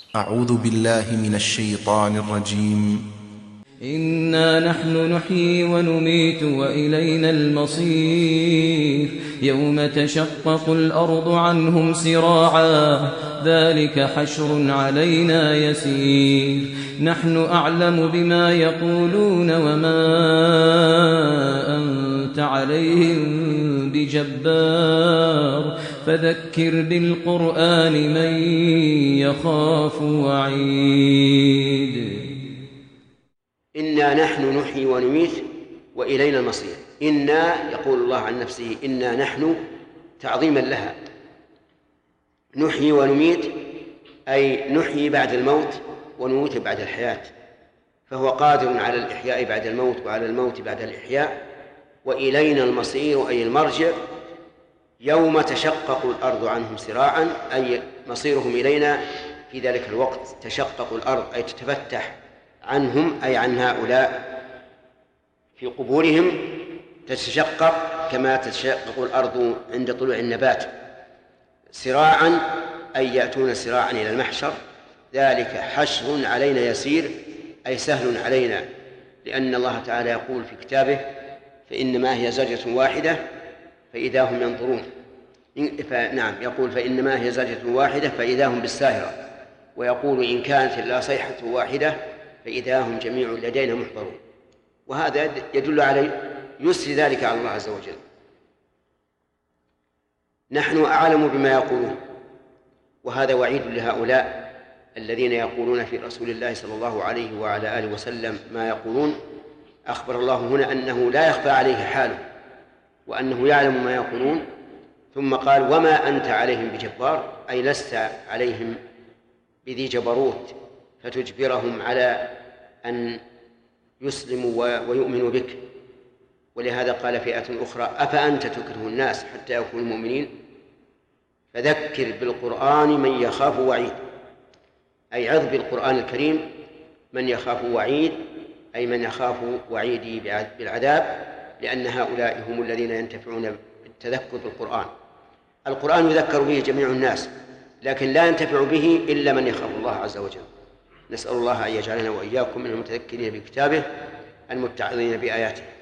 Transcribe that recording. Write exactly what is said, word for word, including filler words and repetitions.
أعوذ بالله من الشيطان الرجيم. إنا نحن نحيي ونميت وإلينا المصير يوم تشقق الأرض عنهم سراعا ذلك حشر علينا يسير نحن أعلم بما يقولون وما أنت عليهم بجبار فذكر بالقرآن من يخاف وعيد. إنا نحن نحيي ونميت وإلينا المصير. إنا يقول الله عن نفسه إنا نحن تعظيما لها، نحيي ونميت أي نحيي بعد الموت ونموت بعد الحياة، فهو قادر على الإحياء بعد الموت وعلى الموت بعد الإحياء. وإلينا المصير أي المرجع يوم تشقق الأرض عنهم سراعا، أي مصيرهم إلينا في ذلك الوقت. تشقق الأرض أي تتفتح عنهم أي عن هؤلاء في قبورهم، تتشقق كما تتشقق الأرض عند طلوع النبات. سراعا أي يأتون سراعا إلى المحشر. ذلك حشر علينا يسير أي سهل علينا، لأن الله تعالى يقول في كتابه فإنما هي زجرة واحدة فإذا هم ينظرون. نعم يقول فإنما هي زجرة واحدة فإذا هم بالساهرة، ويقول إن كانت إلا صيحة واحدة فإذا هم جميع لدينا محضرون. وهذا يدل على يسر ذلك على الله عز وجل. نحن أعلم بما يقولون، وهذا وعيد لهؤلاء الذين يقولون في رسول الله صلى الله عليه وعلى آله وسلم ما يقولون. أخبر الله هنا أنه لا يخفى عليه حاله وأنه يعلم ما يقولون، ثم قال وما أنت عليهم بجبار، أي لست عليهم بذي جبروت فتجبرهم على أن يسلموا ويؤمنوا بك. ولهذا قال فئة أخرى أفأنت تكره الناس حتى يكونوا مؤمنين. فذكر بالقرآن من يخاف وعيد، أي عظ بالقرآن الكريم من يخاف وعيد، أي من يخاف وعيدي بالعذاب، لأن هؤلاء هم الذين ينتفعون بالتذكر بالقرآن. القرآن يذكر به جميع الناس، لكن لا ينتفع به إلا من يخاف الله عز وجل. نسأل الله أن يجعلنا وإياكم من المتذكرين بكتابه المتعظين بآياته.